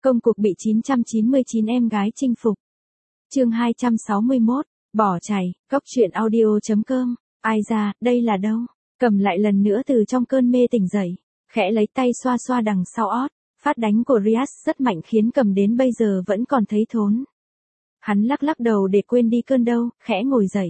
Công cuộc bị 999 em gái chinh phục. Chương 261, bỏ chạy, Cóc truyện audio.com. Ai ra, đây là đâu? Cầm lại lần nữa từ trong cơn mê tỉnh dậy, khẽ lấy tay xoa xoa đằng sau ót, phát đánh của Rias rất mạnh khiến Cầm đến bây giờ vẫn còn thấy thốn. Hắn lắc lắc đầu để quên đi cơn đau, khẽ ngồi dậy.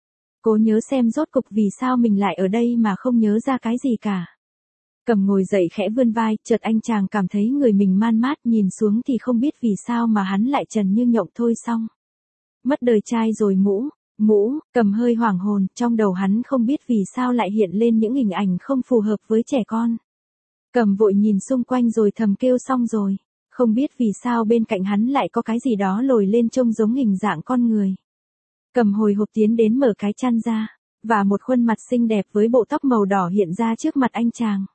Cố nhớ xem rốt cục vì sao mình lại ở đây mà không nhớ ra cái gì cả. Cầm ngồi dậy khẽ vươn vai, chợt anh chàng cảm thấy người mình man mát, nhìn xuống thì không biết vì sao mà hắn lại trần như nhộng thôi xong. Mất đời trai rồi mũ, Cầm hơi hoảng hồn, trong đầu hắn không biết vì sao lại hiện lên những hình ảnh không phù hợp với trẻ con. Cầm vội nhìn xung quanh rồi thầm kêu xong rồi, không biết vì sao bên cạnh hắn lại có cái gì đó lồi lên trông giống hình dạng con người. Cầm hồi hộp tiến đến mở cái chăn ra, và một khuôn mặt xinh đẹp với bộ tóc màu đỏ hiện ra trước mặt anh chàng.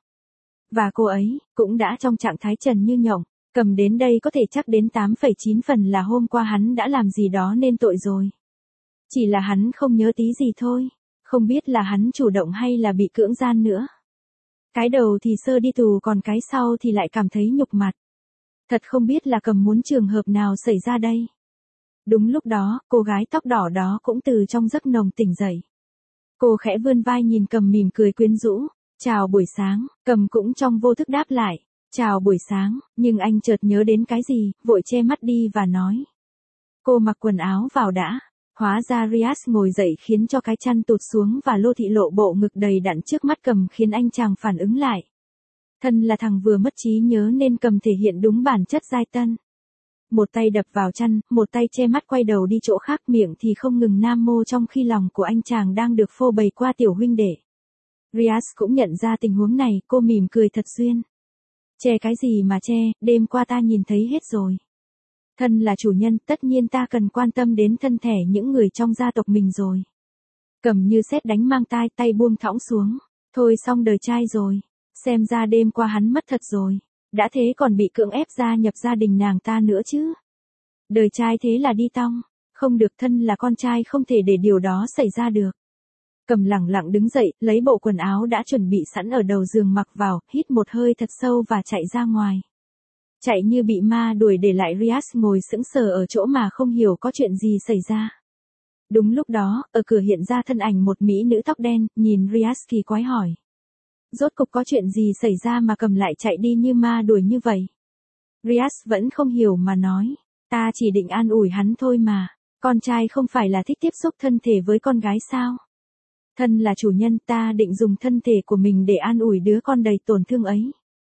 Và cô ấy, cũng đã trong trạng thái trần như nhộng. Cầm đến đây có thể chắc đến 8,9 phần là hôm qua hắn đã làm gì đó nên tội rồi. Chỉ là hắn không nhớ tí gì thôi, không biết là hắn chủ động hay là bị cưỡng gian nữa. Cái đầu thì sơ đi tù còn cái sau thì lại cảm thấy nhục mặt. Thật không biết là Cầm muốn trường hợp nào xảy ra đây. Đúng lúc đó, cô gái tóc đỏ đó cũng từ trong giấc nồng tỉnh dậy. Cô khẽ vươn vai nhìn Cầm mỉm cười quyến rũ. Chào buổi sáng, Cầm cũng trong vô thức đáp lại. Chào buổi sáng, nhưng anh chợt nhớ đến cái gì, vội che mắt đi và nói. Cô mặc quần áo vào đã. Hóa ra Rias ngồi dậy khiến cho cái chăn tụt xuống và lô thị lộ bộ ngực đầy đặn trước mắt Cầm khiến anh chàng phản ứng lại. Thân là thằng vừa mất trí nhớ nên Cầm thể hiện đúng bản chất giai tân. Một tay đập vào chăn, một tay che mắt quay đầu đi chỗ khác, miệng thì không ngừng nam mô trong khi lòng của anh chàng đang được phô bày qua tiểu huynh đệ. Rias cũng nhận ra tình huống này, cô mỉm cười thật duyên. Che cái gì mà che, đêm qua ta nhìn thấy hết rồi. Thân là chủ nhân, tất nhiên ta cần quan tâm đến thân thể những người trong gia tộc mình rồi. Cầm như sét đánh mang tai, tay buông thõng xuống. Thôi xong đời trai rồi. Xem ra đêm qua hắn mất thật rồi. Đã thế còn bị cưỡng ép gia nhập gia đình nàng ta nữa chứ. Đời trai thế là đi tong. Không được, thân là con trai không thể để điều đó xảy ra được. Cầm lẳng lặng đứng dậy, lấy bộ quần áo đã chuẩn bị sẵn ở đầu giường mặc vào, hít một hơi thật sâu và chạy ra ngoài. Chạy như bị ma đuổi để lại Rias ngồi sững sờ ở chỗ mà không hiểu có chuyện gì xảy ra. Đúng lúc đó, ở cửa hiện ra thân ảnh một mỹ nữ tóc đen, nhìn Rias kỳ quái hỏi. Rốt cục có chuyện gì xảy ra mà Cầm lại chạy đi như ma đuổi như vậy? Rias vẫn không hiểu mà nói. Ta chỉ định an ủi hắn thôi mà. Con trai không phải là thích tiếp xúc thân thể với con gái sao? Thân là chủ nhân, ta định dùng thân thể của mình để an ủi đứa con đầy tổn thương ấy.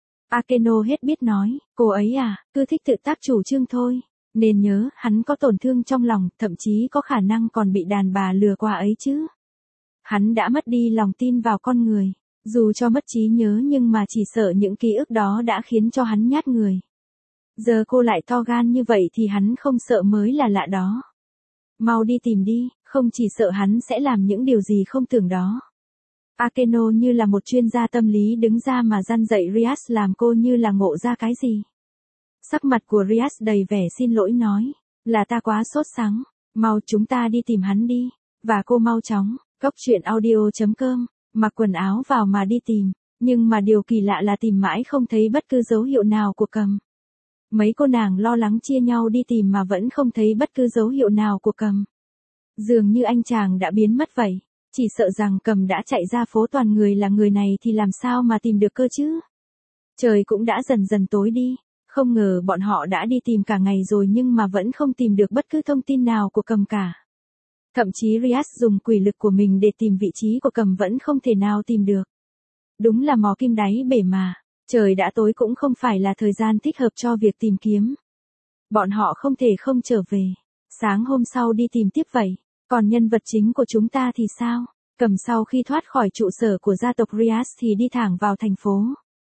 Akeno hết biết nói, cô ấy à, cứ thích tự tác chủ trương thôi. Nên nhớ, hắn có tổn thương trong lòng, thậm chí có khả năng còn bị đàn bà lừa qua ấy chứ. Hắn đã mất đi lòng tin vào con người. Dù cho mất trí nhớ nhưng mà chỉ sợ những ký ức đó đã khiến cho hắn nhát người. Giờ cô lại to gan như vậy thì hắn không sợ mới là lạ đó. Mau đi tìm đi, không chỉ sợ hắn sẽ làm những điều gì không tưởng đó. Akeno như là một chuyên gia tâm lý đứng ra mà răn dạy Rias làm cô như là ngộ ra cái gì. Sắc mặt của Rias đầy vẻ xin lỗi nói, là ta quá sốt sắng, mau chúng ta đi tìm hắn đi, và cô mau chóng, Cóc truyện audio.com, mặc quần áo vào mà đi tìm, nhưng mà điều kỳ lạ là tìm mãi không thấy bất cứ dấu hiệu nào của Cầm. Mấy cô nàng lo lắng chia nhau đi tìm mà vẫn không thấy bất cứ dấu hiệu nào của Cầm. Dường như anh chàng đã biến mất vậy, chỉ sợ rằng Cầm đã chạy ra phố, toàn người là người này thì làm sao mà tìm được cơ chứ. Trời cũng đã dần dần tối đi, không ngờ bọn họ đã đi tìm cả ngày rồi nhưng mà vẫn không tìm được bất cứ thông tin nào của Cầm cả. Thậm chí Rias dùng quỷ lực của mình để tìm vị trí của Cầm vẫn không thể nào tìm được. Đúng là mò kim đáy bể mà, trời đã tối cũng không phải là thời gian thích hợp cho việc tìm kiếm. Bọn họ không thể không trở về, sáng hôm sau đi tìm tiếp vậy. Còn nhân vật chính của chúng ta thì sao? Cầm sau khi thoát khỏi trụ sở của gia tộc Rias thì đi thẳng vào thành phố.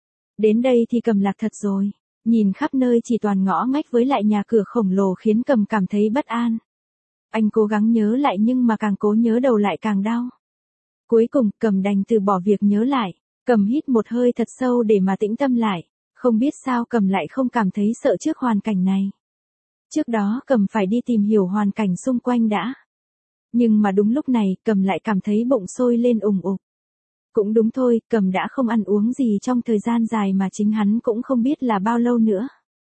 Đến đây thì Cầm lạc thật rồi. Nhìn khắp nơi chỉ toàn ngõ ngách với lại nhà cửa khổng lồ khiến Cầm cảm thấy bất an. Anh cố gắng nhớ lại nhưng mà càng cố nhớ đầu lại càng đau. Cuối cùng Cầm đành từ bỏ việc nhớ lại. Cầm hít một hơi thật sâu để mà tĩnh tâm lại. Không biết sao Cầm lại không cảm thấy sợ trước hoàn cảnh này. Trước đó Cầm phải đi tìm hiểu hoàn cảnh xung quanh đã. Nhưng mà đúng lúc này, Cầm lại cảm thấy bụng sôi lên ùng ục. Cũng đúng thôi, Cầm đã không ăn uống gì trong thời gian dài mà chính hắn cũng không biết là bao lâu nữa.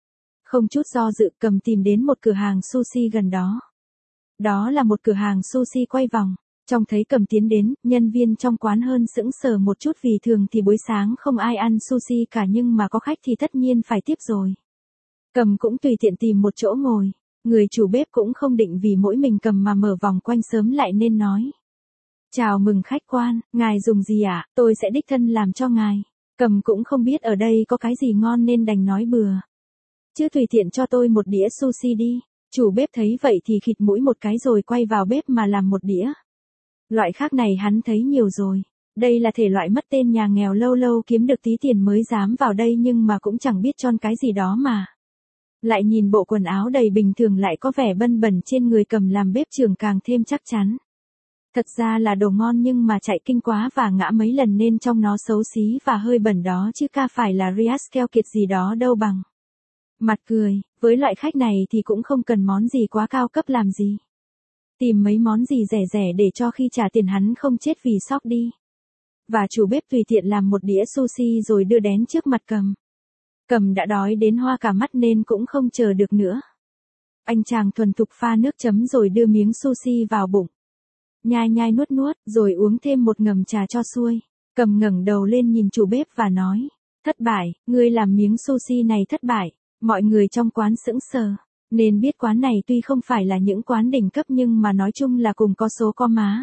Không chút do dự Cầm tìm đến một cửa hàng sushi gần đó. Đó là một cửa hàng sushi quay vòng. Trông thấy Cầm tiến đến, nhân viên trong quán hơn sững sờ một chút vì thường thì buổi sáng không ai ăn sushi cả nhưng mà có khách thì tất nhiên phải tiếp rồi. Cầm cũng tùy tiện tìm một chỗ ngồi. Người chủ bếp cũng không định vì mỗi mình Cầm mà mở vòng quanh sớm lại nên nói. Chào mừng khách quan, ngài dùng gì ạ? Tôi sẽ đích thân làm cho ngài. Cầm cũng không biết ở đây có cái gì ngon nên đành nói bừa. Chứ tùy tiện cho tôi một đĩa sushi đi. Chủ bếp thấy vậy thì khịt mũi một cái rồi quay vào bếp mà làm một đĩa. Loại khác này hắn thấy nhiều rồi. Đây là thể loại mất tên nhà nghèo lâu lâu kiếm được tí tiền mới dám vào đây nhưng mà cũng chẳng biết chon cái gì đó mà. Lại nhìn bộ quần áo đầy bình thường lại có vẻ bân bẩn trên người Cầm làm bếp trưởng càng thêm chắc chắn. Thật ra là đồ ngon nhưng mà chạy kinh quá và ngã mấy lần nên trông nó xấu xí và hơi bẩn đó chứ ca phải là Rias keo kiệt gì đó đâu bằng. Mặt cười, với loại khách này thì cũng không cần món gì quá cao cấp làm gì. Tìm mấy món gì rẻ rẻ để cho khi trả tiền hắn không chết vì sốc đi. Và chủ bếp tùy tiện làm một đĩa sushi rồi đưa đến trước mặt Cầm. Cầm đã đói đến hoa cả mắt nên cũng không chờ được nữa. Anh chàng thuần thục pha nước chấm rồi đưa miếng sushi vào bụng. Nhai nhai nuốt nuốt rồi uống thêm một ngụm trà cho xuôi. Cầm ngẩng đầu lên nhìn chủ bếp và nói. Thất bại, ngươi làm miếng sushi này thất bại. Mọi người trong quán sững sờ. Nên biết quán này tuy không phải là những quán đỉnh cấp nhưng mà nói chung là cùng có số có má.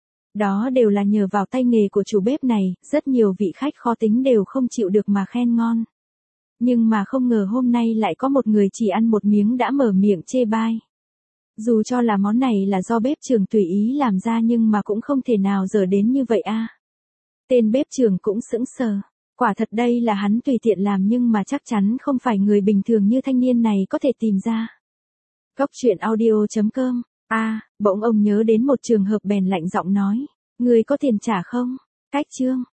Đó đều là nhờ vào tay nghề của chủ bếp này, rất nhiều vị khách khó tính đều không chịu được mà khen ngon. Nhưng mà không ngờ hôm nay lại có một người chỉ ăn một miếng đã mở miệng chê bai. Dù cho là món này là do bếp trưởng tùy ý làm ra nhưng mà cũng không thể nào dở đến như vậy a. Tên bếp trưởng cũng sững sờ. Quả thật đây là hắn tùy tiện làm nhưng mà chắc chắn không phải người bình thường như thanh niên này có thể tìm ra. Cốc truyện audio.com. Bỗng ông nhớ đến một trường hợp bèn lạnh giọng nói. Người có tiền trả không? Cách chương.